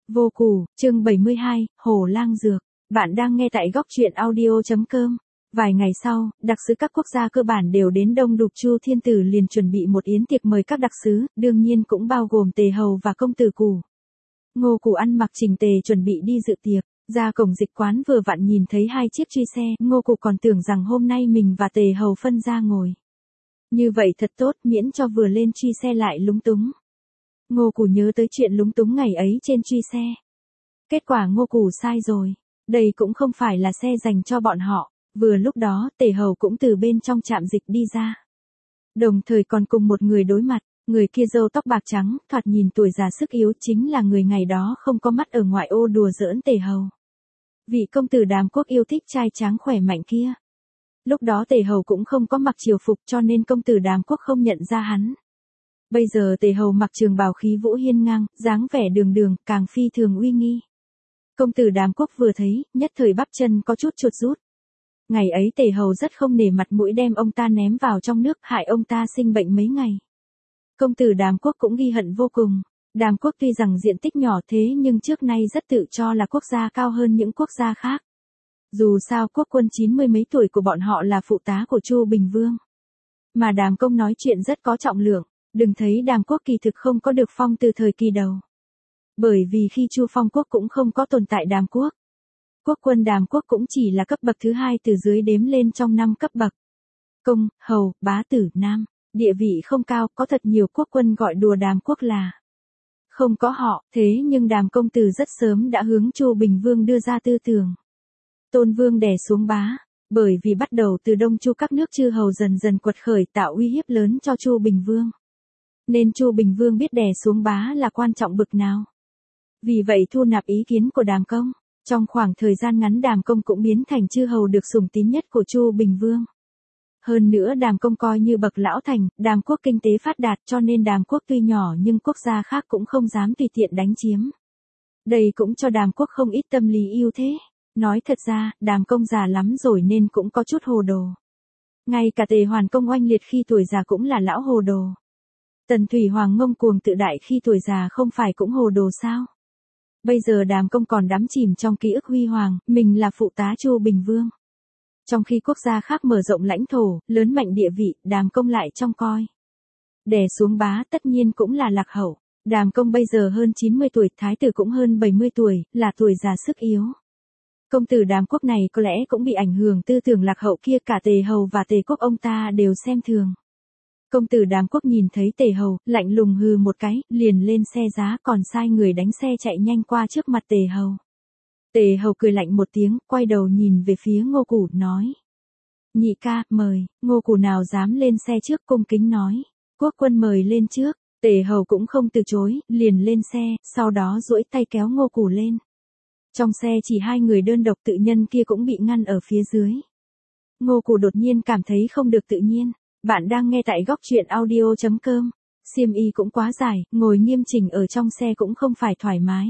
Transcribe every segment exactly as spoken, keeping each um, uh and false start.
Vô Củ, chương bảy mươi hai, Hổ Lang Dược. Bạn đang nghe tại góc truyện audio.com. Vài ngày sau, đặc sứ các quốc gia cơ bản đều đến đông đúc. Chu Thiên Tử liền chuẩn bị một yến tiệc mời các đặc sứ, đương nhiên cũng bao gồm Tề Hầu và công tử Củ. Ngô Củ ăn mặc chỉnh tề chuẩn bị đi dự tiệc, ra cổng dịch quán vừa vặn nhìn thấy hai chiếc truy xe, Ngô Củ còn tưởng rằng hôm nay mình và Tề Hầu phân ra ngồi. Như vậy thật tốt, miễn cho vừa lên truy xe lại lúng túng. Ngô Củ nhớ tới chuyện lúng túng ngày ấy trên truy xe. Kết quả Ngô Củ sai rồi, đây cũng không phải là xe dành cho bọn họ. Vừa lúc đó Tề Hầu cũng từ bên trong trạm dịch đi ra. Đồng thời còn cùng một người đối mặt, người kia râu tóc bạc trắng, thoạt nhìn tuổi già sức yếu, chính là người ngày đó không có mắt ở ngoại ô đùa giỡn Tề Hầu. Vị công tử Đàm Quốc yêu thích trai tráng khỏe mạnh kia. Lúc đó Tề Hầu cũng không có mặc triều phục cho nên công tử Đàm Quốc không nhận ra hắn. Bây giờ Tề Hầu mặc trường bào khí vũ hiên ngang, dáng vẻ đường đường, càng phi thường uy nghi. Công tử Đàm Quốc vừa thấy, nhất thời bắp chân có chút chuột rút. Ngày ấy Tề Hầu rất không nể mặt mũi đem ông ta ném vào trong nước, hại ông ta sinh bệnh mấy ngày. Công tử Đàm Quốc cũng ghi hận vô cùng. Đàm Quốc tuy rằng diện tích nhỏ thế nhưng trước nay rất tự cho là quốc gia cao hơn những quốc gia khác. Dù sao quốc quân chín mươi mấy tuổi của bọn họ là phụ tá của Chu Bình Vương. Mà Đàm Công nói chuyện rất có trọng lượng, đừng thấy Đàm Quốc kỳ thực không có được phong từ thời kỳ đầu. Bởi vì khi Chu Phong Quốc cũng không có tồn tại Đàm Quốc. Quốc quân Đàm Quốc cũng chỉ là cấp bậc thứ hai từ dưới đếm lên trong năm cấp bậc. Công, hầu, bá tử, nam, địa vị không cao, có thật nhiều quốc quân gọi đùa Đàm Quốc là không có họ, thế nhưng Đàm công tử rất sớm đã hướng Chu Bình Vương đưa ra tư tưởng. Tôn Vương đè xuống bá, bởi vì bắt đầu từ Đông Chu các nước chư hầu dần dần quật khởi tạo uy hiếp lớn cho Chu Bình Vương. Nên Chu Bình Vương biết đè xuống bá là quan trọng bực nào. Vì vậy thu nạp ý kiến của Đàm Công. Trong khoảng thời gian ngắn Đàm Công cũng biến thành chư hầu được sủng tín nhất của Chu Bình Vương. Hơn nữa Đàm Công coi như bậc lão thành, Đàm Quốc kinh tế phát đạt cho nên Đàm Quốc tuy nhỏ nhưng quốc gia khác cũng không dám tùy tiện đánh chiếm. Đây cũng cho Đàm Quốc không ít tâm lý ưu thế. Nói thật ra, Đàm Công già lắm rồi nên cũng có chút hồ đồ. Ngay cả Tề Hoàn Công oanh liệt khi tuổi già cũng là lão hồ đồ. Tần Thủy Hoàng ngông cuồng tự đại khi tuổi già không phải cũng hồ đồ sao? Bây giờ Đàm Công còn đắm chìm trong ký ức huy hoàng, mình là phụ tá Chu Bình Vương. Trong khi quốc gia khác mở rộng lãnh thổ, lớn mạnh địa vị, Đàm Công lại trong coi. Đè xuống bá tất nhiên cũng là lạc hậu. Đàm Công bây giờ hơn chín mươi tuổi, thái tử cũng hơn bảy mươi tuổi, là tuổi già sức yếu. Công tử Đàm Quốc này có lẽ cũng bị ảnh hưởng tư tưởng lạc hậu kia, cả Tề Hầu và Tề Quốc ông ta đều xem thường. Công tử Đàm Quốc nhìn thấy Tề Hầu, lạnh lùng hừ một cái, liền lên xe giá còn sai người đánh xe chạy nhanh qua trước mặt Tề Hầu. Tề Hầu cười lạnh một tiếng, quay đầu nhìn về phía Ngô Củ, nói. Nhị ca, mời, Ngô Củ nào dám lên xe trước cung kính nói. Quốc quân mời lên trước, Tề Hầu cũng không từ chối, liền lên xe, sau đó duỗi tay kéo Ngô Củ lên. Trong xe chỉ hai người đơn độc, tự nhân kia cũng bị ngăn ở phía dưới. Ngô Củ đột nhiên cảm thấy không được tự nhiên. Bạn đang nghe tại góc truyện audio.com. Xiêm y cũng quá dài, ngồi nghiêm chỉnh ở trong xe cũng không phải thoải mái.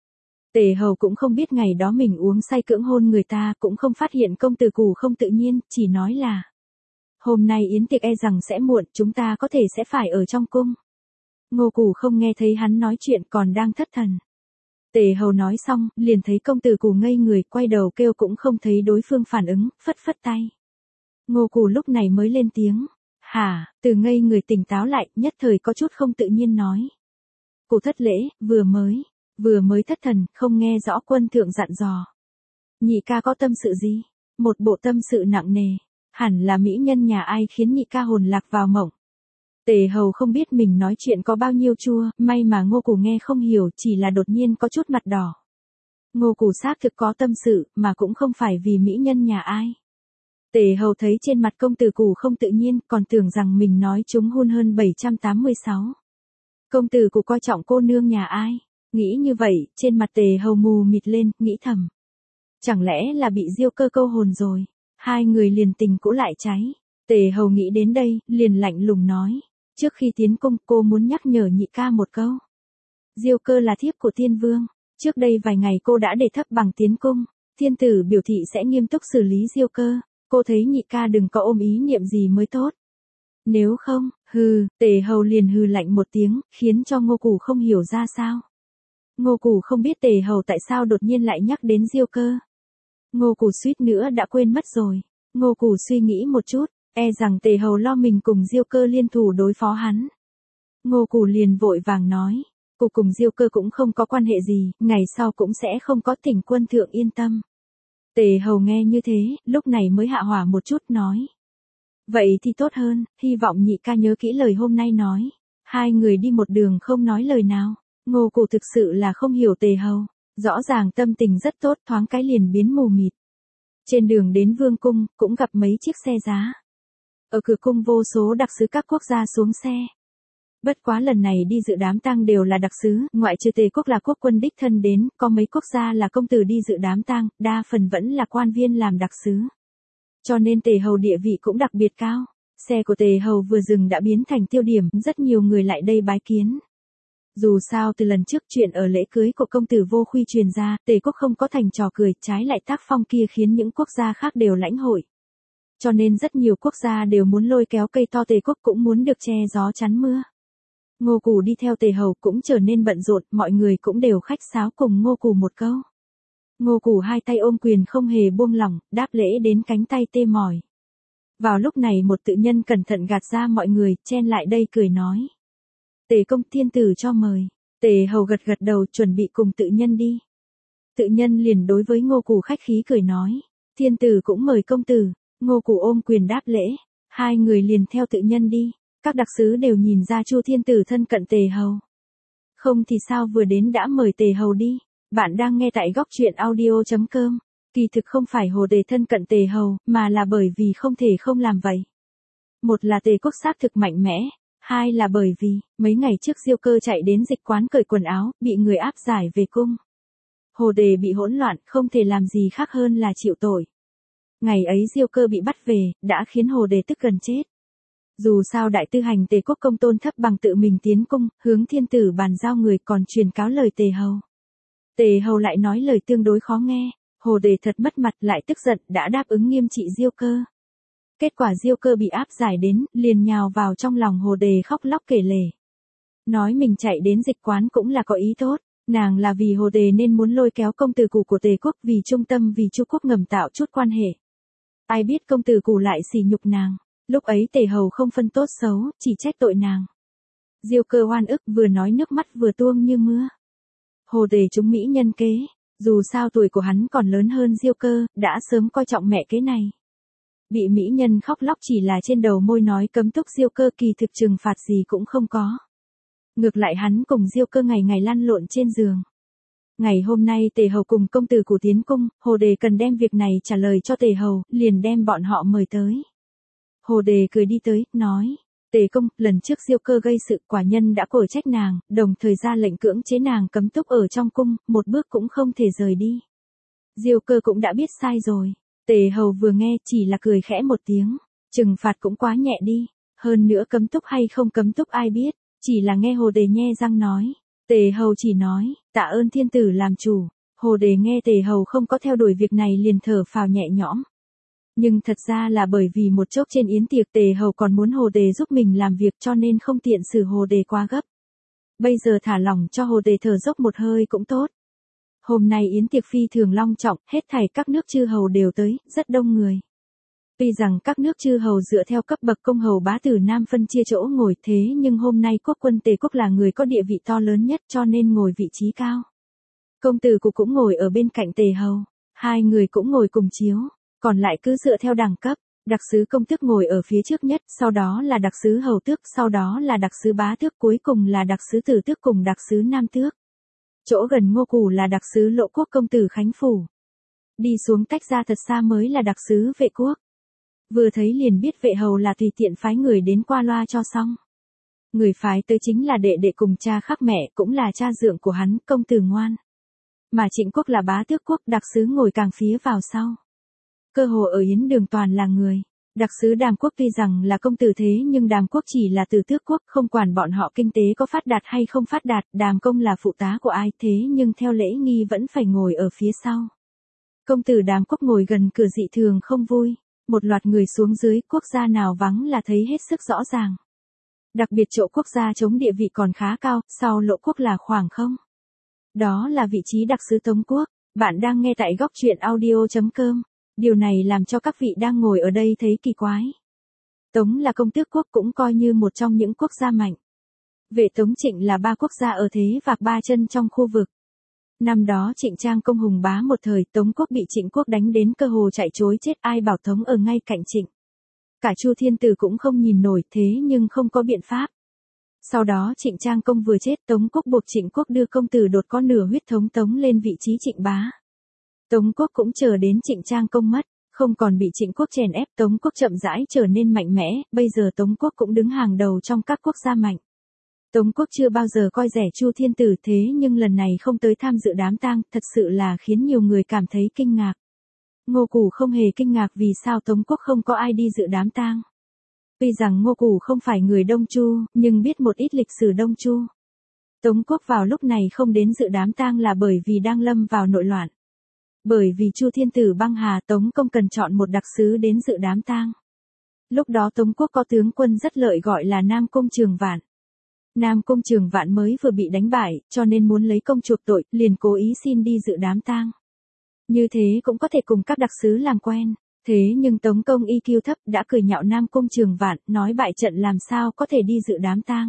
Tề Hầu cũng không biết ngày đó mình uống say cưỡng hôn người ta, cũng không phát hiện công tử Củ không tự nhiên, chỉ nói là hôm nay yến tiệc e rằng sẽ muộn, chúng ta có thể sẽ phải ở trong cung. Ngô Củ không nghe thấy hắn nói chuyện, còn đang thất thần. Tề Hầu nói xong, liền thấy công tử Củ ngây người, quay đầu kêu cũng không thấy đối phương phản ứng, phất phất tay. Ngô Củ lúc này mới lên tiếng. Hả, từ ngây người tỉnh táo lại, nhất thời có chút không tự nhiên nói. Cụ thất lễ, vừa mới, vừa mới thất thần, không nghe rõ quân thượng dặn dò. Nhị ca có tâm sự gì? Một bộ tâm sự nặng nề, hẳn là mỹ nhân nhà ai khiến nhị ca hồn lạc vào mộng. Tề Hầu không biết mình nói chuyện có bao nhiêu chua, may mà Ngô Củ nghe không hiểu, chỉ là đột nhiên có chút mặt đỏ. Ngô Củ xác thực có tâm sự, mà cũng không phải vì mỹ nhân nhà ai. Tề Hầu thấy trên mặt công tử Củ không tự nhiên, còn tưởng rằng mình nói trúng hôn hơn bảy trăm tám mươi sáu. Công tử Củ coi trọng cô nương nhà ai? Nghĩ như vậy, trên mặt Tề Hầu mù mịt lên, nghĩ thầm. Chẳng lẽ là bị Diêu Cơ câu hồn rồi? Hai người liền tình cũ lại cháy. Tề Hầu nghĩ đến đây, liền lạnh lùng nói. Trước khi tiến cung, cô muốn nhắc nhở nhị ca một câu. Diêu Cơ là thiếp của Thiên Vương. Trước đây vài ngày cô đã để thấp bằng tiến cung. Thiên tử biểu thị sẽ nghiêm túc xử lý Diêu Cơ. Cô thấy nhị ca đừng có ôm ý niệm gì mới tốt. Nếu không, hừ, Tề Hầu liền hừ lạnh một tiếng, khiến cho Ngô Củ không hiểu ra sao. Ngô Củ không biết Tề Hầu tại sao đột nhiên lại nhắc đến Diêu Cơ. Ngô Củ suýt nữa đã quên mất rồi. Ngô Củ suy nghĩ một chút, e rằng Tề Hầu lo mình cùng Diêu Cơ liên thủ đối phó hắn. Ngô Củ liền vội vàng nói, cô cùng Diêu Cơ cũng không có quan hệ gì, ngày sau cũng sẽ không có tình quân thượng yên tâm. Tề Hầu nghe như thế, lúc này mới hạ hỏa một chút nói. Vậy thì tốt hơn, hy vọng nhị ca nhớ kỹ lời hôm nay nói. Hai người đi một đường không nói lời nào. Ngô Củ thực sự là không hiểu Tề Hầu. Rõ ràng tâm tình rất tốt, thoáng cái liền biến mù mịt. Trên đường đến Vương cung, cũng gặp mấy chiếc xe giá. Ở cửa cung vô số đặc sứ các quốc gia xuống xe. Bất quá lần này đi dự đám tang đều là đặc sứ, ngoại trừ Tề quốc là quốc quân đích thân đến, có mấy quốc gia là công tử đi dự đám tang, đa phần vẫn là quan viên làm đặc sứ. Cho nên Tề Hầu địa vị cũng đặc biệt cao. Xe của Tề Hầu vừa dừng đã biến thành tiêu điểm, rất nhiều người lại đây bái kiến. Dù sao từ lần trước chuyện ở lễ cưới của công tử Vô Khuy truyền ra, Tề quốc không có thành trò cười, trái lại tác phong kia khiến những quốc gia khác đều lãnh hội. Cho nên rất nhiều quốc gia đều muốn lôi kéo cây to, Tề quốc cũng muốn được che gió chắn mưa. Ngô Củ đi theo Tề Hầu cũng trở nên bận rộn, mọi người cũng đều khách sáo cùng Ngô Củ một câu. Ngô Củ hai tay ôm quyền không hề buông lỏng, đáp lễ đến cánh tay tê mỏi. Vào lúc này một tự nhân cẩn thận gạt ra mọi người, chen lại đây cười nói. Tề công thiên tử cho mời. Tề Hầu gật gật đầu chuẩn bị cùng tự nhân đi. Tự nhân liền đối với Ngô Củ khách khí cười nói. Thiên tử cũng mời công tử. Ngô Củ ôm quyền đáp lễ. Hai người liền theo tự nhân đi. Các đặc sứ đều nhìn ra Chu thiên tử thân cận Tề Hầu. Không thì sao vừa đến đã mời Tề Hầu đi. Bạn đang nghe tại góc truyện audio chấm com. Kỳ thực không phải Hồ Đề thân cận Tề Hầu, mà là bởi vì không thể không làm vậy. Một là Tề quốc xác thực mạnh mẽ, hai là bởi vì, mấy ngày trước Diêu Cơ chạy đến dịch quán cởi quần áo, bị người áp giải về cung. Hồ Đề bị hỗn loạn, không thể làm gì khác hơn là chịu tội. Ngày ấy Diêu Cơ bị bắt về, đã khiến Hồ Đề tức gần chết. Dù sao đại tư hành Tề quốc công tôn thấp bằng tự mình tiến cung, hướng thiên tử bàn giao người còn truyền cáo lời Tề Hầu. Tề Hầu lại nói lời tương đối khó nghe. Hồ Đề thật mất mặt lại tức giận đã đáp ứng nghiêm trị Diêu Cơ. Kết quả Diêu Cơ bị áp giải đến, liền nhào vào trong lòng Hồ Đề khóc lóc kể lể. Nói mình chạy đến dịch quán cũng là có ý tốt, nàng là vì Hồ Đề nên muốn lôi kéo công tử Cù của Tề quốc vì trung tâm vì Chu quốc ngầm tạo chút quan hệ. Ai biết công tử Cù lại sỉ nhục nàng, lúc ấy Tề Hầu không phân tốt xấu, chỉ trách tội nàng. Diêu Cơ oan ức vừa nói nước mắt vừa tuông như mưa. Hồ Đề trúng mỹ nhân kế. Dù sao tuổi của hắn còn lớn hơn Diêu Cơ, đã sớm coi trọng mẹ kế này. Bị mỹ nhân khóc lóc chỉ là trên đầu môi nói cấm túc Diêu Cơ kỳ thực trừng phạt gì cũng không có. Ngược lại hắn cùng Diêu Cơ ngày ngày lăn lộn trên giường. Ngày hôm nay Tề Hầu cùng công tử Cù tiến cung, Hồ Đề cần đem việc này trả lời cho Tề Hầu, liền đem bọn họ mời tới. Hồ Đề cười đi tới, nói. Tề công, lần trước Diêu Cơ gây sự quả nhân đã cổ trách nàng, đồng thời ra lệnh cưỡng chế nàng cấm túc ở trong cung, một bước cũng không thể rời đi. Diêu Cơ cũng đã biết sai rồi. Tề Hầu vừa nghe chỉ là cười khẽ một tiếng, trừng phạt cũng quá nhẹ đi, hơn nữa cấm túc hay không cấm túc ai biết, chỉ là nghe Hồ Đề nhe răng nói. Tề Hầu chỉ nói, tạ ơn thiên tử làm chủ. Hồ Đề nghe Tề Hầu không có theo đuổi việc này liền thở phào nhẹ nhõm. Nhưng thật ra là bởi vì một chốc trên yến tiệc Tề Hầu còn muốn Hồ Đề giúp mình làm việc cho nên không tiện xử Hồ Đề quá gấp. Bây giờ thả lỏng cho Hồ Đề thở dốc một hơi cũng tốt. Hôm nay yến tiệc phi thường long trọng, hết thảy các nước chư hầu đều tới, rất đông người. Tuy rằng các nước chư hầu dựa theo cấp bậc công hầu bá tử nam phân chia chỗ ngồi thế nhưng hôm nay quốc quân Tề quốc là người có địa vị to lớn nhất cho nên ngồi vị trí cao. Công tử Cù cũng ngồi ở bên cạnh Tề Hầu, hai người cũng ngồi cùng chiếu. Còn lại cứ dựa theo đẳng cấp, đặc sứ công tước ngồi ở phía trước nhất, sau đó là đặc sứ hầu tước, sau đó là đặc sứ bá tước, cuối cùng là đặc sứ tử tước cùng đặc sứ nam tước. Chỗ gần Ngô Củ là đặc sứ Lộ quốc công tử Khánh Phủ. Đi xuống tách ra thật xa mới là đặc sứ Vệ quốc. Vừa thấy liền biết Vệ hầu là tùy tiện phái người đến qua loa cho xong. Người phái tới chính là đệ đệ cùng cha khác mẹ, cũng là cha dượng của hắn, công tử Ngoan. Mà Trịnh quốc là bá tước quốc, đặc sứ ngồi càng phía vào sau. Cơ hồ ở yến đường toàn là người. Đặc sứ Đàm quốc tuy rằng là công tử thế nhưng Đàm quốc chỉ là từ tước quốc, không quản bọn họ kinh tế có phát đạt hay không phát đạt, Đàm công là phụ tá của ai thế nhưng theo lễ nghi vẫn phải ngồi ở phía sau. Công tử Đàm quốc ngồi gần cửa dị thường không vui, một loạt người xuống dưới, quốc gia nào vắng là thấy hết sức rõ ràng. Đặc biệt chỗ quốc gia chống địa vị còn khá cao, sau Lộ quốc là khoảng không. Đó là vị trí đặc sứ Tống quốc. Bạn đang nghe tại góc truyện audio.com. Điều này làm cho các vị đang ngồi ở đây thấy kỳ quái. Tống là công tước quốc cũng coi như một trong những quốc gia mạnh. Vệ Tống Trịnh là ba quốc gia ở thế vạc ba chân trong khu vực. Năm đó Trịnh Trang công hùng bá một thời, Tống quốc bị Trịnh quốc đánh đến cơ hồ chạy trối chết, ai bảo Tống ở ngay cạnh Trịnh. Cả Chu Thiên Tử cũng không nhìn nổi, thế nhưng không có biện pháp. Sau đó Trịnh Trang công vừa chết, Tống quốc buộc Trịnh quốc đưa công tử đột có nửa huyết thống Tống lên vị trí Trịnh bá. Tống quốc cũng chờ đến Trịnh Trang công mất, không còn bị Trịnh quốc chèn ép, Tống quốc chậm rãi trở nên mạnh mẽ, bây giờ Tống quốc cũng đứng hàng đầu trong các quốc gia mạnh. Tống quốc chưa bao giờ coi rẻ Chu Thiên Tử, thế nhưng lần này không tới tham dự đám tang, thật sự là khiến nhiều người cảm thấy kinh ngạc. Ngô Củ không hề kinh ngạc vì sao Tống quốc không có ai đi dự đám tang. Tuy rằng Ngô Củ không phải người Đông Chu, nhưng biết một ít lịch sử Đông Chu. Tống quốc vào lúc này không đến dự đám tang là bởi vì đang lâm vào nội loạn. Bởi vì Chu Thiên Tử băng hà, Tống công cần chọn một đặc sứ đến dự đám tang. Lúc đó Tống quốc có tướng quân rất lợi gọi là Nam Cung Trường Vạn. Nam Cung Trường Vạn mới vừa bị đánh bại, cho nên muốn lấy công chuộc tội, liền cố ý xin đi dự đám tang. Như thế cũng có thể cùng các đặc sứ làm quen. Thế nhưng Tống công i kiu thấp đã cười nhạo Nam Cung Trường Vạn, nói bại trận làm sao có thể đi dự đám tang.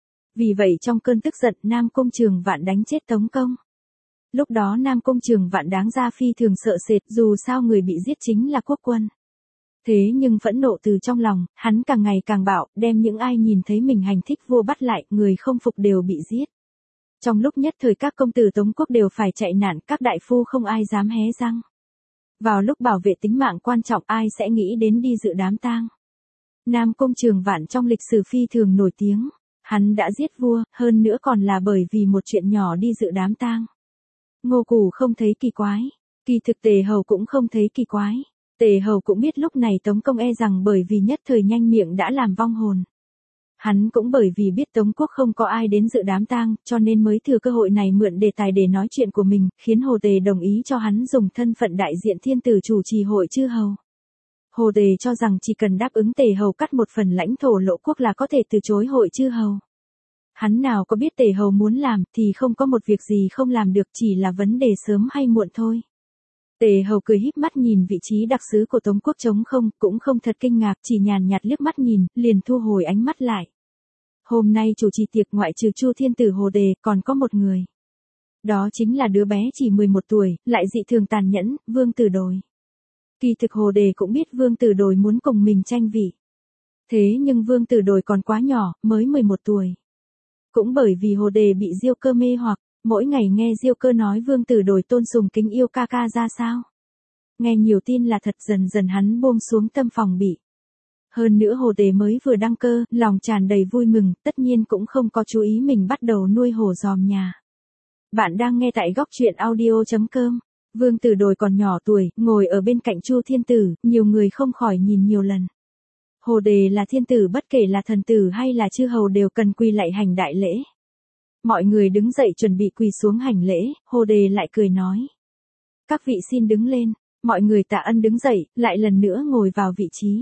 Vì vậy trong cơn tức giận, Nam Cung Trường Vạn đánh chết Tống công. Lúc đó Nam Cung Trường Vạn đáng ra phi thường sợ sệt, dù sao người bị giết chính là quốc quân. Thế nhưng phẫn nộ từ trong lòng, hắn càng ngày càng bạo, đem những ai nhìn thấy mình hành thích vua bắt lại, người không phục đều bị giết. Trong lúc nhất thời các công tử Tống quốc đều phải chạy nạn, các đại phu không ai dám hé răng. Vào lúc bảo vệ tính mạng quan trọng, ai sẽ nghĩ đến đi dự đám tang. Nam Cung Trường Vạn trong lịch sử phi thường nổi tiếng, hắn đã giết vua, hơn nữa còn là bởi vì một chuyện nhỏ đi dự đám tang. Ngô Củ không thấy kỳ quái, kỳ thực Tề Hầu cũng không thấy kỳ quái. Tề Hầu cũng biết lúc này Tống công e rằng bởi vì nhất thời nhanh miệng đã làm vong hồn. Hắn cũng bởi vì biết Tống quốc không có ai đến dự đám tang, cho nên mới thừa cơ hội này mượn đề tài để nói chuyện của mình, khiến Hồ Tề đồng ý cho hắn dùng thân phận đại diện thiên tử chủ trì hội chư hầu. Hồ Tề cho rằng chỉ cần đáp ứng Tề Hầu cắt một phần lãnh thổ Lộ quốc là có thể từ chối hội chư hầu. Hắn nào có biết Tề Hầu muốn làm thì không có một việc gì không làm được, chỉ là vấn đề sớm hay muộn thôi. Tề Hầu cười híp mắt nhìn vị trí đặc sứ của Tống quốc trống không, cũng không thật kinh ngạc, chỉ nhàn nhạt liếc mắt nhìn, liền thu hồi ánh mắt lại. Hôm nay chủ trì tiệc ngoại trừ Chu Thiên Tử Hồ Tề, còn có một người. Đó chính là đứa bé chỉ mười một tuổi, lại dị thường tàn nhẫn, Vương Tử Đồi. Kỳ thực Hồ Tề cũng biết Vương Tử Đồi muốn cùng mình tranh vị. Thế nhưng Vương Tử Đồi còn quá nhỏ, mới mười một tuổi. Cũng bởi vì Hồ Tề bị Diêu Cơ mê hoặc, mỗi ngày nghe Diêu Cơ nói Vương Tử Đồi tôn sùng kính yêu ca ca ra sao. Nghe nhiều tin là thật, dần dần hắn buông xuống tâm phòng bị. Hơn nữa Hồ Tề mới vừa đăng cơ, lòng tràn đầy vui mừng, tất nhiên cũng không có chú ý mình bắt đầu nuôi hổ dòm nhà. Bạn đang nghe tại góc truyện audio.com. Vương Tử Đồi còn nhỏ tuổi, ngồi ở bên cạnh Chu Thiên Tử, nhiều người không khỏi nhìn nhiều lần. Hồ Tề là thiên tử, bất kể là thần tử hay là chư hầu đều cần quỳ lạy hành đại lễ. Mọi người đứng dậy chuẩn bị quỳ xuống hành lễ, Hồ Tề lại cười nói. Các vị xin đứng lên, mọi người tạ ân đứng dậy, lại lần nữa ngồi vào vị trí.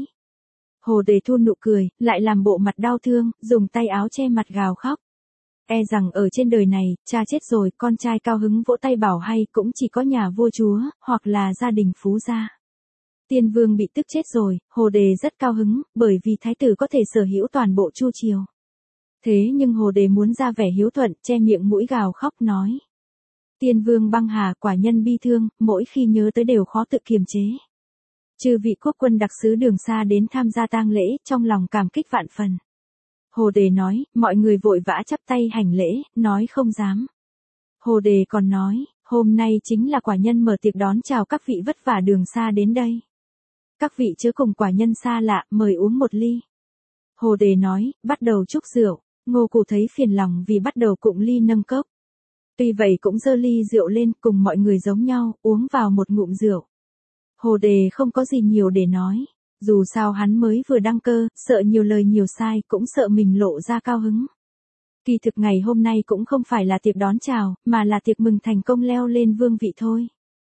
Hồ Tề thu nụ cười, lại làm bộ mặt đau thương, dùng tay áo che mặt gào khóc. E rằng ở trên đời này, cha chết rồi, con trai cao hứng vỗ tay bảo hay cũng chỉ có nhà vua chúa, hoặc là gia đình phú gia. Tiên vương bị tức chết rồi, Hồ Tề rất cao hứng, bởi vì thái tử có thể sở hữu toàn bộ Chu triều. Thế nhưng Hồ Tề muốn ra vẻ hiếu thuận, che miệng mũi gào khóc nói. Tiên vương băng hà, quả nhân bi thương, mỗi khi nhớ tới đều khó tự kiềm chế. Chư vị quốc quân đặc sứ đường xa đến tham gia tang lễ, trong lòng cảm kích vạn phần. Hồ Tề nói, mọi người vội vã chắp tay hành lễ, nói không dám. Hồ Tề còn nói, hôm nay chính là quả nhân mở tiệc đón chào các vị vất vả đường xa đến đây. Các vị chớ cùng quả nhân xa lạ, mời uống một ly. Hồ Tề nói, bắt đầu chúc rượu. Ngô Củ thấy phiền lòng vì bắt đầu cụng ly nâng cốc. Tuy vậy cũng giơ ly rượu lên, cùng mọi người giống nhau, uống vào một ngụm rượu. Hồ Tề không có gì nhiều để nói. Dù sao hắn mới vừa đăng cơ, sợ nhiều lời nhiều sai, cũng sợ mình lộ ra cao hứng. Kỳ thực ngày hôm nay cũng không phải là tiệc đón chào, mà là tiệc mừng thành công leo lên vương vị thôi.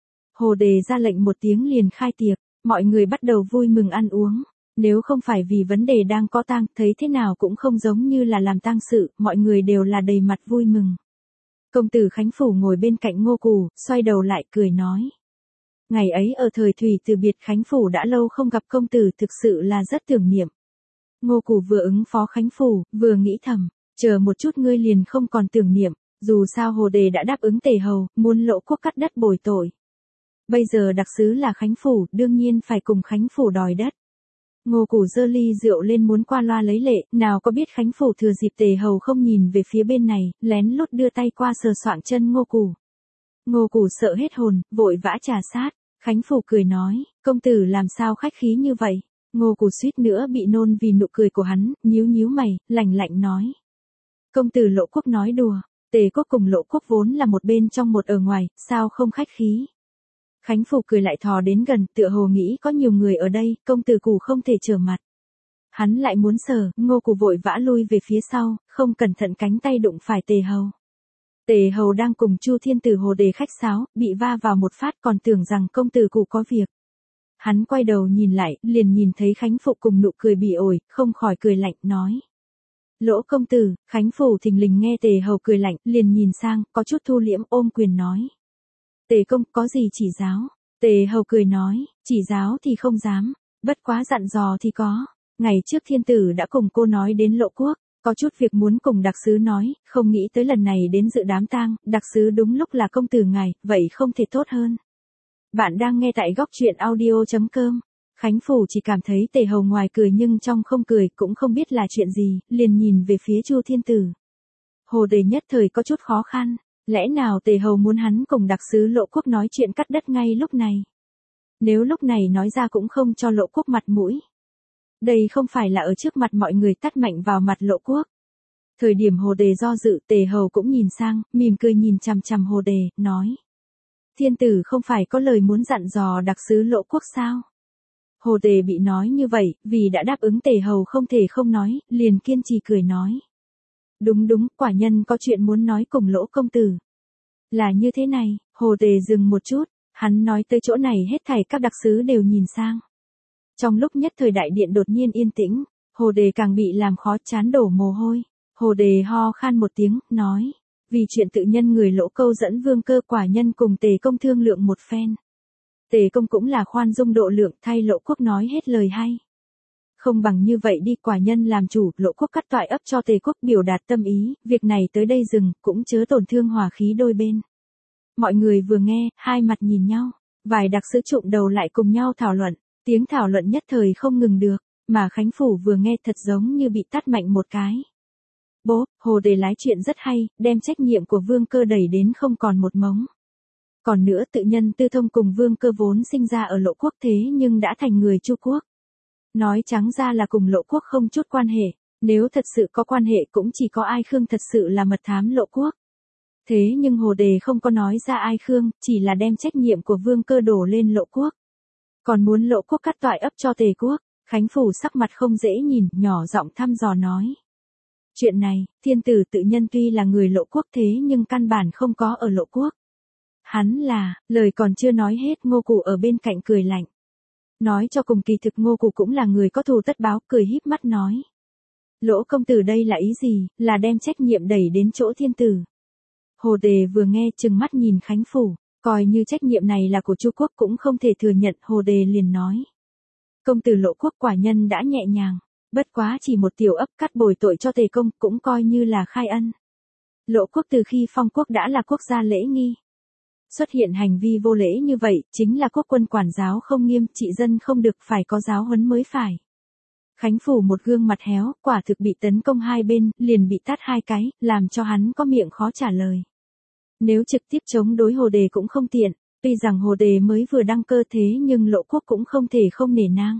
Hồ Tề ra lệnh một tiếng liền khai tiệc, mọi người bắt đầu vui mừng ăn uống. Nếu không phải vì vấn đề đang có tang, thấy thế nào cũng không giống như là làm tang sự, mọi người đều là đầy mặt vui mừng. Công tử Khánh Phủ ngồi bên cạnh Ngô Cù, xoay đầu lại cười nói. Ngày ấy ở thời thủy từ biệt Khánh Phủ đã lâu không gặp công tử, thực sự là rất tưởng niệm. Ngô Cù vừa ứng phó Khánh Phủ, vừa nghĩ thầm, chờ một chút ngươi liền không còn tưởng niệm, dù sao Hồ Đề đã đáp ứng Tề Hầu, muốn Lỗ Quốc cắt đất bồi tội. Bây giờ đặc sứ là Khánh Phủ, đương nhiên phải cùng Khánh Phủ đòi đất. Ngô Cù giơ ly rượu lên muốn qua loa lấy lệ, nào có biết Khánh Phủ thừa dịp Tề Hầu không nhìn về phía bên này, lén lút đưa tay qua sờ soạng chân Ngô Cù. Ngô Cù sợ hết hồn, vội vã trà sát. Khánh Phủ cười nói, công tử làm sao khách khí như vậy. Ngô Cù suýt nữa bị nôn vì nụ cười của hắn, nhíu nhíu mày, lạnh lạnh nói. Công tử Lỗ Quốc nói đùa, Tề Quốc cùng Lỗ Quốc vốn là một bên trong một ở ngoài, sao không khách khí. Khánh Phủ cười lại thò đến gần, tựa hồ nghĩ có nhiều người ở đây, công tử Cù không thể trở mặt. Hắn lại muốn sờ, Ngô Cù vội vã lui về phía sau, không cẩn thận cánh tay đụng phải Tề Hầu. Tề Hầu đang cùng Chu Thiên Tử Hồ Đề khách sáo, bị va vào một phát còn tưởng rằng công tử Cù có việc. Hắn quay đầu nhìn lại, liền nhìn thấy Khánh Phủ cùng nụ cười bỉ ổi, không khỏi cười lạnh, nói. Lỗ công tử, Khánh Phủ thình lình nghe Tề Hầu cười lạnh, liền nhìn sang, có chút thu liễm ôm quyền nói. Tề công, có gì chỉ giáo? Tề Hầu cười nói, chỉ giáo thì không dám, bất quá dặn dò thì có. Ngày trước thiên tử đã cùng cô nói đến Lỗ Quốc, có chút việc muốn cùng đặc sứ nói, không nghĩ tới lần này đến dự đám tang, đặc sứ đúng lúc là công tử ngài, vậy không thể tốt hơn. Bạn đang nghe tại góc truyện audio chấm com. Khánh Phủ chỉ cảm thấy Tề Hầu ngoài cười nhưng trong không cười, cũng không biết là chuyện gì, liền nhìn về phía Chu Thiên Tử. Hồ Đề nhất thời có chút khó khăn, lẽ nào Tề Hầu muốn hắn cùng đặc sứ Lỗ Quốc nói chuyện cắt đất ngay lúc này? Nếu lúc này nói ra cũng không cho Lỗ Quốc mặt mũi. Đây không phải là ở trước mặt mọi người tát mạnh vào mặt Lỗ Quốc. Thời điểm Hồ Đề do dự, Tề Hầu cũng nhìn sang, mỉm cười nhìn chằm chằm Hồ Đề, nói. Thiên tử không phải có lời muốn dặn dò đặc sứ Lỗ Quốc sao? Hồ Đề bị nói như vậy, vì đã đáp ứng Tề Hầu không thể không nói, liền kiên trì cười nói. Đúng đúng, quả nhân có chuyện muốn nói cùng Lỗ công tử. Là như thế này, Hồ Đề dừng một chút, hắn nói tới chỗ này hết thảy các đặc sứ đều nhìn sang. Trong lúc nhất thời đại điện đột nhiên yên tĩnh, Hồ Đề càng bị làm khó chán đổ mồ hôi. Hồ Đề ho khan một tiếng, nói. Vì chuyện tự nhân người Lỗ câu dẫn vương cơ quả nhân cùng Tề công thương lượng một phen. Tề công cũng là khoan dung độ lượng thay Lỗ Quốc nói hết lời hay. Không bằng như vậy đi, quả nhân làm chủ, Lỗ Quốc cắt toại ấp cho Tề Quốc biểu đạt tâm ý, việc này tới đây dừng, cũng chớ tổn thương hòa khí đôi bên. Mọi người vừa nghe, hai mặt nhìn nhau, vài đặc sứ trụm đầu lại cùng nhau thảo luận, tiếng thảo luận nhất thời không ngừng được, mà Khánh Phủ vừa nghe thật giống như bị tát mạnh một cái. Bố, Hồ Đề lái chuyện rất hay, đem trách nhiệm của vương cơ đẩy đến không còn một mống. Còn nữa tự nhân tư thông cùng vương cơ vốn sinh ra ở Lỗ Quốc thế nhưng đã thành người Chu Quốc. Nói trắng ra là cùng Lỗ Quốc không chút quan hệ, nếu thật sự có quan hệ cũng chỉ có Ai Khương thật sự là mật thám Lỗ Quốc. Thế nhưng Hồ Đề không có nói ra Ai Khương, chỉ là đem trách nhiệm của vương cơ đổ lên Lỗ Quốc. Còn muốn Lỗ Quốc cắt toại ấp cho Tề Quốc, Khánh Phủ sắc mặt không dễ nhìn, nhỏ giọng thăm dò nói. Chuyện này, thiên tử tự nhân tuy là người Lỗ Quốc thế nhưng căn bản không có ở Lỗ Quốc. Hắn là, lời còn chưa nói hết Ngô Cù ở bên cạnh cười lạnh. Nói cho cùng kỳ thực Ngô Cù cũng là người có thù tất báo, cười híp mắt nói. Lỗ công tử đây là ý gì, là đem trách nhiệm đẩy đến chỗ thiên tử. Hồ Đề vừa nghe trừng mắt nhìn Khánh Phủ, coi như trách nhiệm này là của Chu Quốc cũng không thể thừa nhận. Hồ Đề liền nói. Công tử Lỗ Quốc quả nhân đã nhẹ nhàng, bất quá chỉ một tiểu ấp cắt bồi tội cho Tề công cũng coi như là khai ân. Lỗ Quốc từ khi phong quốc đã là quốc gia lễ nghi. Xuất hiện hành vi vô lễ như vậy, chính là quốc quân quản giáo không nghiêm, trị dân không được, phải có giáo huấn mới phải. Khánh Phủ một gương mặt héo, quả thực bị tấn công hai bên, liền bị tát hai cái, làm cho hắn có miệng khó trả lời. Nếu trực tiếp chống đối Hồ Đề cũng không tiện, tuy rằng Hồ Đề mới vừa đăng cơ thế nhưng Lỗ Quốc cũng không thể không nể nang.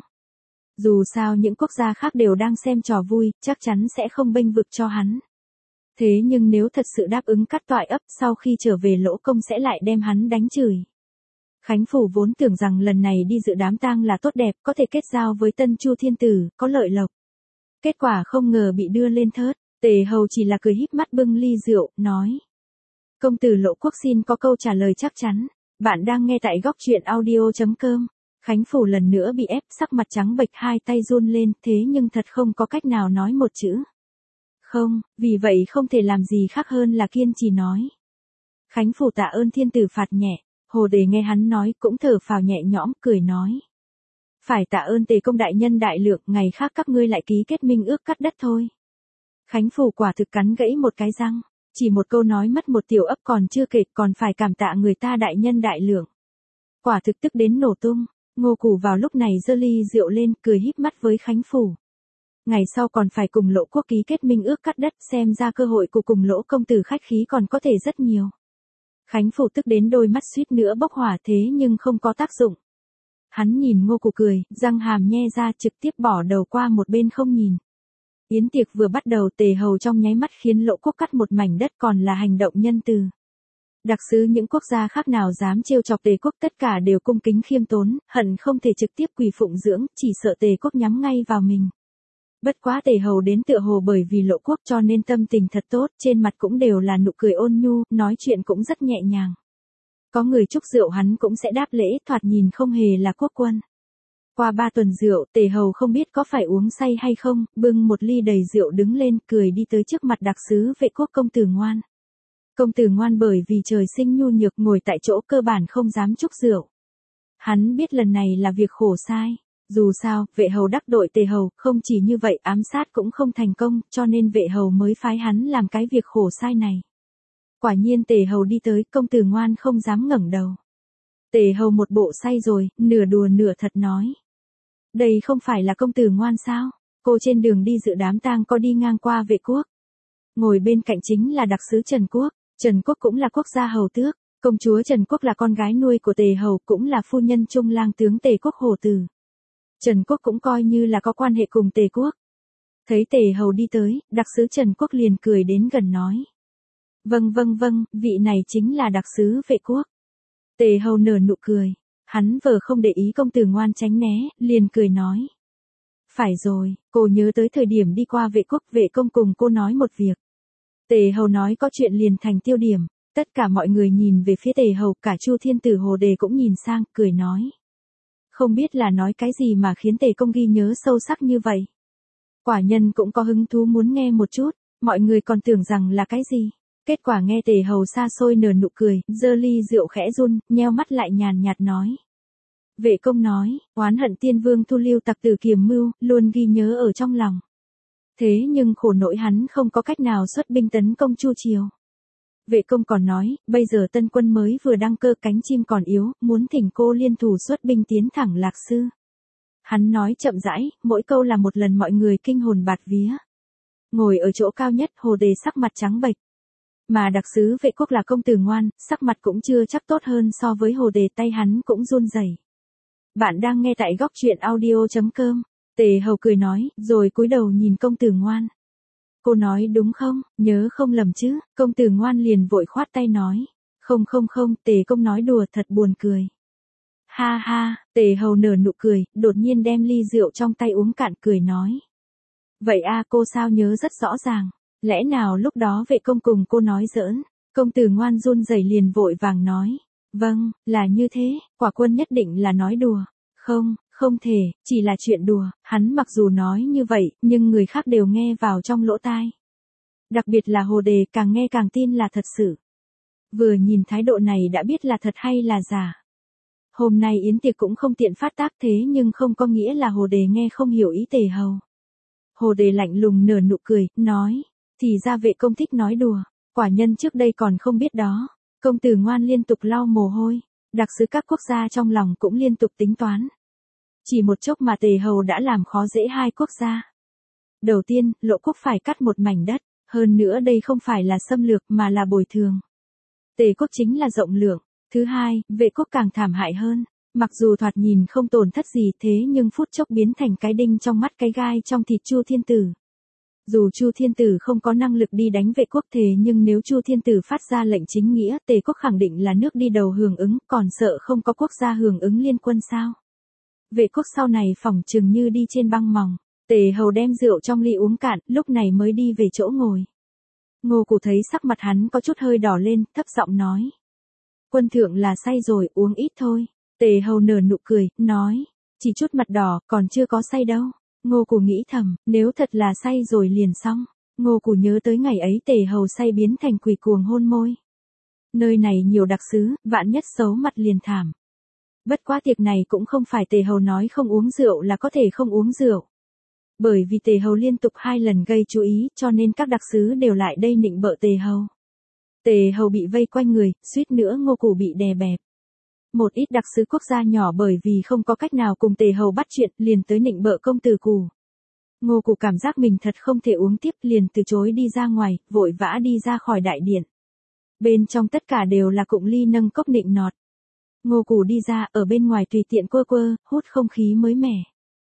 Dù sao những quốc gia khác đều đang xem trò vui, chắc chắn sẽ không bênh vực cho hắn. Thế nhưng nếu thật sự đáp ứng cắt toại ấp, sau khi trở về Lỗ công sẽ lại đem hắn đánh chửi. Khánh Phủ vốn tưởng rằng lần này đi dự đám tang là tốt đẹp, có thể kết giao với Tân Chu Thiên Tử, có lợi lộc. Kết quả không ngờ bị đưa lên thớt, Tề Hầu chỉ là cười híp mắt bưng ly rượu, nói. Công tử Lỗ Quốc xin có câu trả lời chắc chắn. Bạn đang nghe tại góc truyện audio chấm com. Khánh Phủ lần nữa bị ép, sắc mặt trắng bệch, hai tay run lên, thế nhưng thật không có cách nào nói một chữ. Không, vì vậy không thể làm gì khác hơn là kiên trì nói. Khánh Phủ tạ ơn thiên tử phạt nhẹ. Hồ Đề nghe hắn nói cũng thở phào nhẹ nhõm, cười nói. Phải tạ ơn Tề công đại nhân đại lượng, ngày khác các ngươi lại ký kết minh ước cắt đất thôi. Khánh Phủ quả thực cắn gãy một cái răng, chỉ một câu nói mất một tiểu ấp còn chưa kể, còn phải cảm tạ người ta đại nhân đại lượng. Quả thực tức đến nổ tung. Ngô Củ vào lúc này giơ ly rượu lên, cười híp mắt với Khánh Phủ. Ngày sau còn phải cùng Lỗ quốc ký kết minh ước cắt đất, xem ra cơ hội của cùng Lỗ công tử khách khí còn có thể rất nhiều. Khánh Phủ tức đến đôi mắt suýt nữa bốc hỏa, thế nhưng không có tác dụng. Hắn nhìn Ngô Củ cười, răng hàm nhe ra, trực tiếp bỏ đầu qua một bên không nhìn. Yến tiệc vừa bắt đầu, Tề hầu trong nháy mắt khiến Lỗ quốc cắt một mảnh đất, còn là hành động nhân từ. Đặc sứ những quốc gia khác nào dám trêu chọc Tề quốc, tất cả đều cung kính khiêm tốn, hận không thể trực tiếp quỳ phụng dưỡng, chỉ sợ Tề quốc nhắm ngay vào mình. Bất quá Tề hầu đến tựa hồ bởi vì Lỗ quốc cho nên tâm tình thật tốt, trên mặt cũng đều là nụ cười ôn nhu, nói chuyện cũng rất nhẹ nhàng. Có người chúc rượu hắn cũng sẽ đáp lễ, thoạt nhìn không hề là quốc quân. Qua ba tuần rượu, Tề hầu không biết có phải uống say hay không, bưng một ly đầy rượu đứng lên, cười đi tới trước mặt đặc sứ Vệ quốc công tử Ngoan. Công tử Ngoan bởi vì trời sinh nhu nhược ngồi tại chỗ cơ bản không dám chúc rượu. Hắn biết lần này là việc khổ sai. Dù sao, Vệ hầu đắc tội Tề hầu, không chỉ như vậy ám sát cũng không thành công, cho nên Vệ hầu mới phái hắn làm cái việc khổ sai này. Quả nhiên Tề hầu đi tới, công tử Ngoan không dám ngẩng đầu. Tề hầu một bộ say rồi, nửa đùa nửa thật nói. Đây không phải là công tử Ngoan sao? Cô trên đường đi dự đám tang có đi ngang qua Vệ quốc. Ngồi bên cạnh chính là đặc sứ Trần Quốc. Trần Quốc cũng là quốc gia hầu tước. Công chúa Trần Quốc là con gái nuôi của Tề hầu, cũng là phu nhân trung lang tướng Tề quốc Hồ Tử. Trần Quốc cũng coi như là có quan hệ cùng Tề quốc. Thấy Tề hầu đi tới, đặc sứ Trần Quốc liền cười đến gần nói. Vâng vâng vâng, vị này chính là đặc sứ Vệ quốc. Tề hầu nở nụ cười. Hắn vờ không để ý công tử Ngoan tránh né, liền cười nói. Phải rồi, cô nhớ tới thời điểm đi qua Vệ quốc, Vệ công cùng cô nói một việc. Tề hầu nói có chuyện liền thành tiêu điểm. Tất cả mọi người nhìn về phía Tề hầu, cả Chu Thiên Tử Hồ Đề cũng nhìn sang, cười nói. Không biết là nói cái gì mà khiến Tề công ghi nhớ sâu sắc như vậy. Quả nhân cũng có hứng thú muốn nghe một chút, mọi người còn tưởng rằng là cái gì. Kết quả nghe Tề hầu xa xôi nở nụ cười, giơ ly rượu khẽ run, nheo mắt lại nhàn nhạt nói. Vệ công nói, oán hận tiên vương thu lưu tặc tử kiềm mưu, luôn ghi nhớ ở trong lòng. Thế nhưng khổ nỗi hắn không có cách nào xuất binh tấn công Chu triều. Vệ công còn nói, bây giờ tân quân mới vừa đăng cơ, cánh chim còn yếu, muốn thỉnh cô liên thủ xuất binh tiến thẳng Lạc Sư. Hắn nói chậm rãi, mỗi câu là một lần mọi người kinh hồn bạt vía. Ngồi ở chỗ cao nhất, Hồ Đề sắc mặt trắng bệch. Mà đặc sứ Vệ quốc là công tử Ngoan, sắc mặt cũng chưa chắc tốt hơn so với Hồ Đề, tay hắn cũng run rẩy. Bạn đang nghe tại góc truyện audio chấm com. Tề hầu cười nói, rồi cúi đầu nhìn công tử Ngoan. Cô nói đúng không, nhớ không lầm chứ, công tử Ngoan liền vội khoát tay nói. Không không không, Tề công nói đùa, thật buồn cười. Ha ha, Tề hầu nở nụ cười, đột nhiên đem ly rượu trong tay uống cạn, cười nói. Vậy a, cô sao nhớ rất rõ ràng, lẽ nào lúc đó Vệ công cùng cô nói giỡn. Công tử Ngoan run rẩy liền vội vàng nói. Vâng, là như thế, quả quân nhất định là nói đùa. Không, không thể, chỉ là chuyện đùa. Hắn mặc dù nói như vậy, nhưng người khác đều nghe vào trong lỗ tai. Đặc biệt là Hồ Đề, càng nghe càng tin là thật sự. Vừa nhìn thái độ này đã biết là thật hay là giả. Hôm nay yến tiệc cũng không tiện phát tác, thế nhưng không có nghĩa là Hồ Đề nghe không hiểu ý Tề hầu. Hồ Đề lạnh lùng nở nụ cười, nói. Thì ra Vệ công thích nói đùa. Quả nhân trước đây còn không biết đó. Công tử Ngoan liên tục lau mồ hôi. Đặc sứ các quốc gia trong lòng cũng liên tục tính toán. Chỉ một chốc mà Tề hầu đã làm khó dễ hai quốc gia. Đầu tiên, Lỗ quốc phải cắt một mảnh đất. Hơn nữa đây không phải là xâm lược mà là bồi thường. Tề quốc chính là rộng lượng. Thứ hai, Vệ quốc càng thảm hại hơn. Mặc dù thoạt nhìn không tổn thất gì, thế nhưng phút chốc biến thành cái đinh trong mắt, cái gai trong thịt Chu Thiên Tử. Dù Chu Thiên Tử không có năng lực đi đánh Vệ quốc, thế nhưng nếu Chu Thiên Tử phát ra lệnh chính nghĩa, Tề quốc khẳng định là nước đi đầu hưởng ứng, còn sợ không có quốc gia hưởng ứng liên quân sao. Vệ quốc sau này phỏng chừng như đi trên băng mỏng. Tề hầu đem rượu trong ly uống cạn, lúc này mới đi về chỗ ngồi. Ngô Củ thấy sắc mặt hắn có chút hơi đỏ lên, thấp giọng nói. Quân thượng là say rồi, uống ít thôi. Tề hầu nở nụ cười, nói. Chỉ chút mặt đỏ, còn chưa có say đâu. Ngô Củ nghĩ thầm, nếu thật là say rồi liền xong. Ngô Củ nhớ tới ngày ấy Tề hầu say biến thành quỷ cuồng hôn môi. Nơi này nhiều đặc sứ, vạn nhất xấu mặt liền thảm. Bất quá tiệc này cũng không phải Tề Hầu nói không uống rượu là có thể không uống rượu. Bởi vì Tề Hầu liên tục hai lần gây chú ý cho nên các đặc sứ đều lại đây nịnh bợ Tề Hầu. Tề Hầu bị vây quanh người, suýt nữa Ngô Củ bị đè bẹp. Một ít đặc sứ quốc gia nhỏ bởi vì không có cách nào cùng Tề Hầu bắt chuyện liền tới nịnh bợ công tử Cù. Ngô Củ cảm giác mình thật không thể uống tiếp liền từ chối đi ra ngoài, vội vã đi ra khỏi đại điện. Bên trong tất cả đều là cụng ly nâng cốc nịnh nọt. Ngô Củ đi ra ở bên ngoài tùy tiện quơ quơ, hút không khí mới mẻ.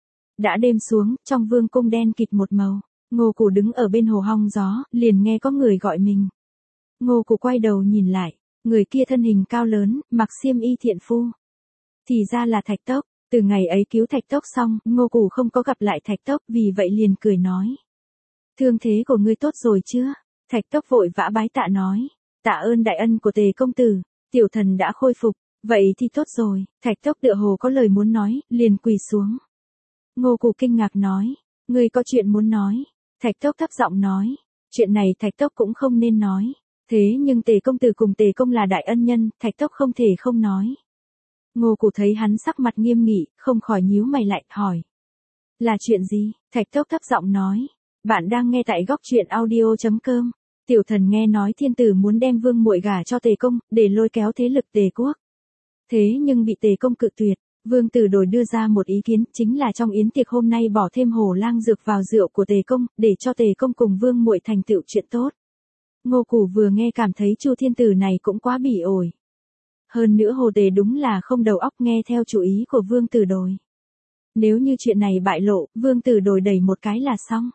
Đã đêm xuống, trong vương cung đen kịt một màu. Ngô Củ đứng ở bên hồ hong gió, liền nghe có người gọi mình. Ngô Củ quay đầu nhìn lại, người kia thân hình cao lớn, mặc xiêm y thiện phu. Thì ra là Thạch Tốc, từ ngày ấy cứu Thạch Tốc xong, Ngô Củ không có gặp lại Thạch Tốc vì vậy liền cười nói. Thương thế của ngươi tốt rồi chưa? Thạch Tốc vội vã bái tạ nói. Tạ ơn đại ân của Tề công tử, tiểu thần đã khôi phục, vậy thì tốt rồi. Thạch Tốc tựa hồ có lời muốn nói, liền quỳ xuống. Ngô Củ kinh ngạc nói, ngươi có chuyện muốn nói. Thạch Tốc thấp giọng nói, chuyện này Thạch Tốc cũng không nên nói. Thế nhưng Tề công tử cùng Tề công là đại ân nhân, Thạch Tốc không thể không nói. Ngô Củ thấy hắn sắc mặt nghiêm nghị, không khỏi nhíu mày lại, hỏi. Là chuyện gì? Thạch Tốc thấp giọng nói, bạn đang nghe tại góc truyện audio chấm com. Tiểu thần nghe nói thiên tử muốn đem vương muội gả cho Tề công, để lôi kéo thế lực Tề quốc. Thế nhưng bị Tề công cự tuyệt, vương tử đổi đưa ra một ý kiến, chính là trong yến tiệc hôm nay bỏ thêm hồ lang dược vào rượu của Tề công, để cho Tề công cùng vương muội thành tựu chuyện tốt. Ngô Củ vừa nghe cảm thấy Chu thiên tử này cũng quá bỉ ổi. Hơn nữa Hồ Tề đúng là không đầu óc nghe theo chủ ý của vương tử đồi. Nếu như chuyện này bại lộ, vương tử đồi đẩy một cái là xong.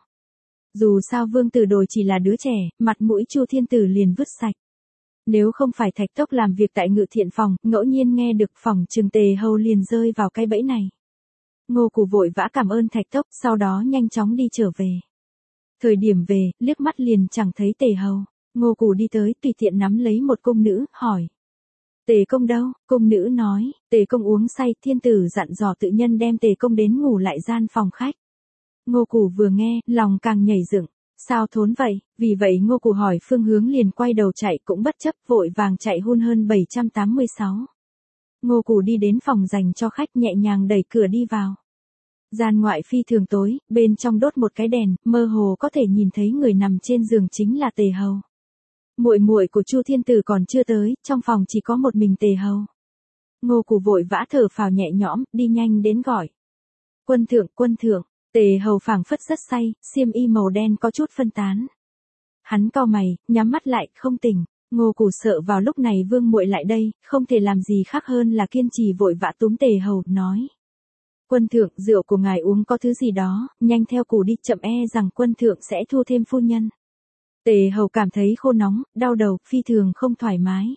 Dù sao vương tử đồi chỉ là đứa trẻ, mặt mũi Chu thiên tử liền vứt sạch. Nếu không phải Thạch Tốc làm việc tại ngự thiện phòng, ngẫu nhiên nghe được phòng trường Tề Hầu liền rơi vào cái bẫy này. Ngô Củ vội vã cảm ơn Thạch Tốc, sau đó nhanh chóng đi trở về. Thời điểm về, liếc mắt liền chẳng thấy Tề Hầu. Ngô Củ đi tới, tùy tiện nắm lấy một cung nữ, hỏi. Tề công đâu? Cung nữ nói, Tề công uống say, thiên tử dặn dò tự nhân đem Tề công đến ngủ lại gian phòng khách. Ngô Củ vừa nghe, lòng càng nhảy dựng. Sao thốn vậy? Vì vậy Ngô Củ hỏi phương hướng liền quay đầu chạy cũng bất chấp vội vàng chạy hun hơn bảy trăm tám mươi sáu. Ngô Củ đi đến phòng dành cho khách nhẹ nhàng đẩy cửa đi vào. Gian ngoại phi thường tối, bên trong đốt một cái đèn, mơ hồ có thể nhìn thấy người nằm trên giường chính là Tề Hầu. Muội muội của Chu thiên tử còn chưa tới, trong phòng chỉ có một mình Tề Hầu. Ngô Củ vội vã thở phào nhẹ nhõm, đi nhanh đến gọi. Quân thượng, quân thượng. Tề Hầu phảng phất rất say, xiêm y màu đen có chút phân tán. Hắn cau mày, nhắm mắt lại, không tỉnh. Ngô Củ sợ vào lúc này vương muội lại đây, không thể làm gì khác hơn là kiên trì vội vã túm Tề Hầu, nói. Quân thượng, rượu của ngài uống có thứ gì đó, nhanh theo Củ đi, chậm e rằng quân thượng sẽ thua thêm phu nhân. Tề Hầu cảm thấy khô nóng, đau đầu, phi thường không thoải mái.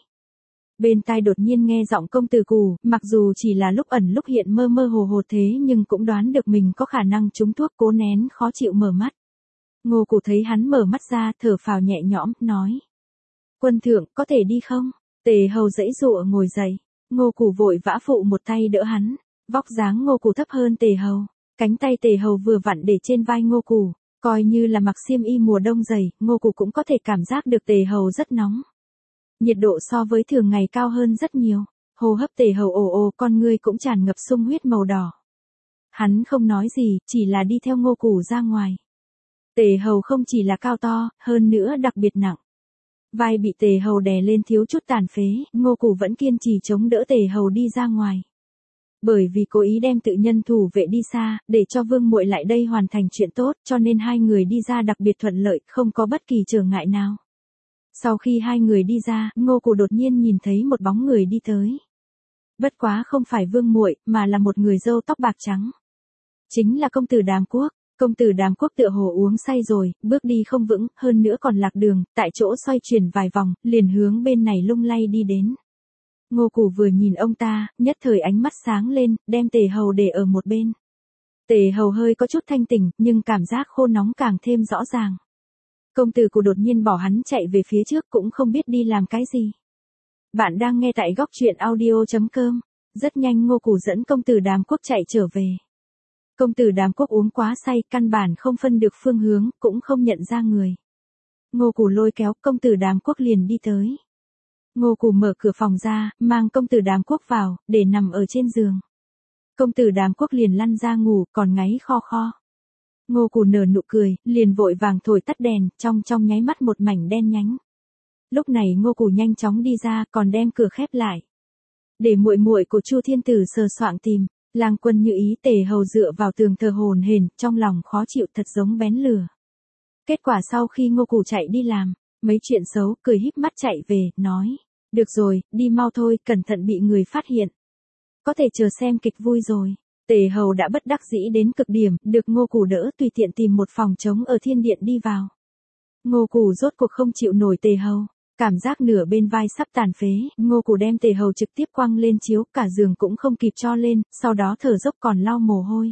Bên tai đột nhiên nghe giọng công tử Cù, mặc dù chỉ là lúc ẩn lúc hiện mơ mơ hồ hồ thế nhưng cũng đoán được mình có khả năng trúng thuốc, cố nén khó chịu mở mắt. Ngô Củ thấy hắn mở mắt ra, thở phào nhẹ nhõm, nói. Quân thượng, có thể đi không? Tề Hầu giãy giụa ngồi dậy. Ngô Củ vội vã phụ một tay đỡ hắn. Vóc dáng Ngô Củ thấp hơn Tề Hầu. Cánh tay Tề Hầu vừa vặn để trên vai Ngô Củ. Coi như là mặc xiêm y mùa đông dày, Ngô Củ cũng có thể cảm giác được Tề Hầu rất nóng. Nhiệt độ so với thường ngày cao hơn rất nhiều. Hô hấp Tề Hầu ồ ồ, con ngươi cũng tràn ngập sung huyết màu đỏ. Hắn không nói gì, chỉ là đi theo Ngô Củ ra ngoài. Tề Hầu không chỉ là cao to, hơn nữa đặc biệt nặng. Vai bị Tề Hầu đè lên thiếu chút tàn phế, Ngô Củ vẫn kiên trì chống đỡ Tề Hầu đi ra ngoài. Bởi vì cố ý đem tự nhân thủ vệ đi xa, để cho vương muội lại đây hoàn thành chuyện tốt, cho nên hai người đi ra đặc biệt thuận lợi, không có bất kỳ trở ngại nào. Sau khi hai người đi ra, Ngô Củ đột nhiên nhìn thấy một bóng người đi tới. Bất quá không phải vương muội, mà là một người râu tóc bạc trắng. Chính là công tử Đàm Quốc. Công tử Đàm Quốc tựa hồ uống say rồi, bước đi không vững, hơn nữa còn lạc đường, tại chỗ xoay chuyển vài vòng, liền hướng bên này lung lay đi đến. Ngô Củ vừa nhìn ông ta, nhất thời ánh mắt sáng lên, đem Tề Hầu để ở một bên. Tề Hầu hơi có chút thanh tỉnh, nhưng cảm giác khô nóng càng thêm rõ ràng. Công tử Cù đột nhiên bỏ hắn chạy về phía trước cũng không biết đi làm cái gì. Bạn đang nghe tại góc truyện audio chấm com. Rất nhanh Ngô Củ dẫn công tử Đàm Quốc chạy trở về. Công tử Đàm Quốc uống quá say, căn bản không phân được phương hướng, cũng không nhận ra người. Ngô Củ lôi kéo, công tử Đàm Quốc liền đi tới. Ngô Cù mở cửa phòng ra, mang công tử Đàm Quốc vào, để nằm ở trên giường. Công tử Đàm Quốc liền lăn ra ngủ, còn ngáy kho kho. Ngô Cù nở nụ cười, liền vội vàng thổi tắt đèn, trong trong nháy mắt một mảnh đen nhánh. Lúc này Ngô Cù nhanh chóng đi ra, còn đem cửa khép lại. Để muội muội của Chu Thiên Tử sờ soạng tìm, Lang Quân Như Ý Tề Hầu dựa vào tường thờ hổn hển, trong lòng khó chịu thật giống bén lửa. Kết quả sau khi Ngô Cù chạy đi làm, mấy chuyện xấu, cười híp mắt chạy về, nói, được rồi, đi mau thôi, cẩn thận bị người phát hiện. Có thể chờ xem kịch vui rồi. Tề Hầu đã bất đắc dĩ đến cực điểm, được Ngô Cù đỡ tùy tiện tìm một phòng trống ở thiên điện đi vào. Ngô Cù rốt cuộc không chịu nổi Tề Hầu, cảm giác nửa bên vai sắp tàn phế, Ngô Cù đem Tề Hầu trực tiếp quăng lên chiếu, cả giường cũng không kịp cho lên, sau đó thở dốc còn lau mồ hôi.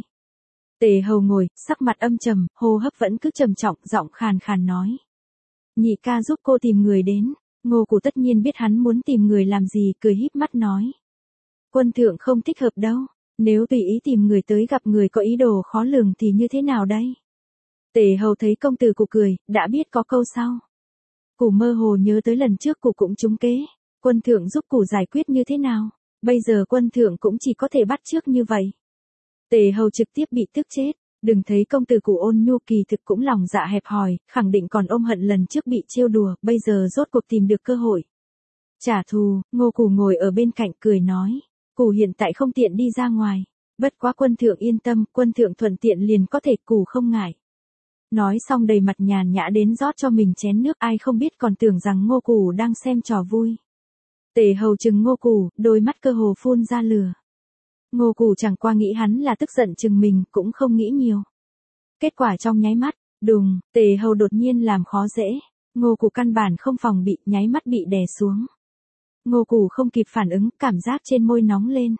Tề Hầu ngồi, sắc mặt âm trầm, hô hấp vẫn cứ trầm trọng, giọng khàn khàn nói. Nhị ca giúp cô tìm người đến. Ngô Cù tất nhiên biết hắn muốn tìm người làm gì, cười híp mắt nói. Quân thượng không thích hợp đâu, nếu tùy ý tìm người tới gặp người có ý đồ khó lường thì như thế nào đây? Tề Hầu thấy công tử Cù cười, đã biết có câu sau. Cù mơ hồ nhớ tới lần trước Cù cũng trúng kế, quân thượng giúp Cù giải quyết như thế nào, bây giờ quân thượng cũng chỉ có thể bắt chước như vậy. Tề Hầu trực tiếp bị tức chết, đừng thấy công tử Cù ôn nhu kỳ thực cũng lòng dạ hẹp hòi, khẳng định còn ôm hận lần trước bị trêu đùa, bây giờ rốt cuộc tìm được cơ hội. Trả thù, Ngô Cù ngồi ở bên cạnh cười nói, Cù hiện tại không tiện đi ra ngoài, bất quá quân thượng yên tâm, quân thượng thuận tiện liền có thể, Cù không ngại. Nói xong đầy mặt nhàn nhã đến rót cho mình chén nước, ai không biết còn tưởng rằng Ngô Cù đang xem trò vui. Tề Hầu chừng Ngô Cù, đôi mắt cơ hồ phun ra lửa. Ngô Cù chẳng qua nghĩ hắn là tức giận chừng mình, cũng không nghĩ nhiều. Kết quả trong nháy mắt, đùng, Tề Hầu đột nhiên làm khó dễ, Ngô Cù căn bản không phòng bị, nháy mắt bị đè xuống. Ngô Cù không kịp phản ứng, cảm giác trên môi nóng lên.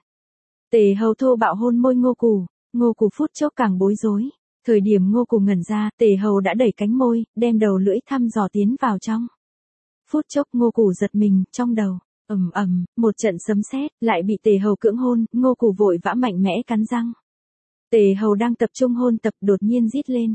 Tề Hầu thô bạo hôn môi Ngô Cù, Ngô Cù phút chốc càng bối rối. Thời điểm Ngô Cù ngẩn ra, Tề Hầu đã đẩy cánh môi, đem đầu lưỡi thăm dò tiến vào trong. Phút chốc Ngô Cù giật mình, trong đầu, ầm ầm, một trận sấm sét, lại bị Tề Hầu cưỡng hôn, Ngô Cù vội vã mạnh mẽ cắn răng. Tề Hầu đang tập trung hôn tập, đột nhiên rít lên.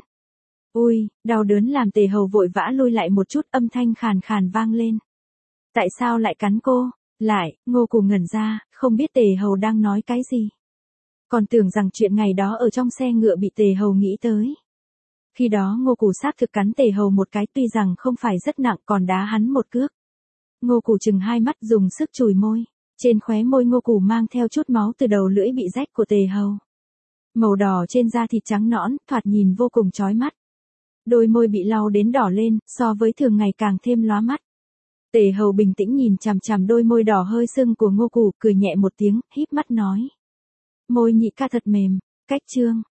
Ui, đau đớn làm Tề Hầu vội vã lui lại một chút, âm thanh khàn khàn vang lên. Tại sao lại cắn cô? Lại, Ngô Cù ngẩn ra, không biết Tề Hầu đang nói cái gì. Còn tưởng rằng chuyện ngày đó ở trong xe ngựa bị Tề Hầu nghĩ tới. Khi đó Ngô Cù xác thực cắn Tề Hầu một cái, tuy rằng không phải rất nặng, còn đá hắn một cước. Ngô Cù chừng hai mắt dùng sức chùi môi, trên khóe môi Ngô Cù mang theo chút máu từ đầu lưỡi bị rách của Tề Hầu. Màu đỏ trên da thịt trắng nõn, thoạt nhìn vô cùng chói mắt. Đôi môi bị lau đến đỏ lên, so với thường ngày càng thêm lóa mắt. Tề Hầu bình tĩnh nhìn chằm chằm đôi môi đỏ hơi sưng của Ngô Cù, cười nhẹ một tiếng, híp mắt nói. Môi nhị ca thật mềm, cách chương.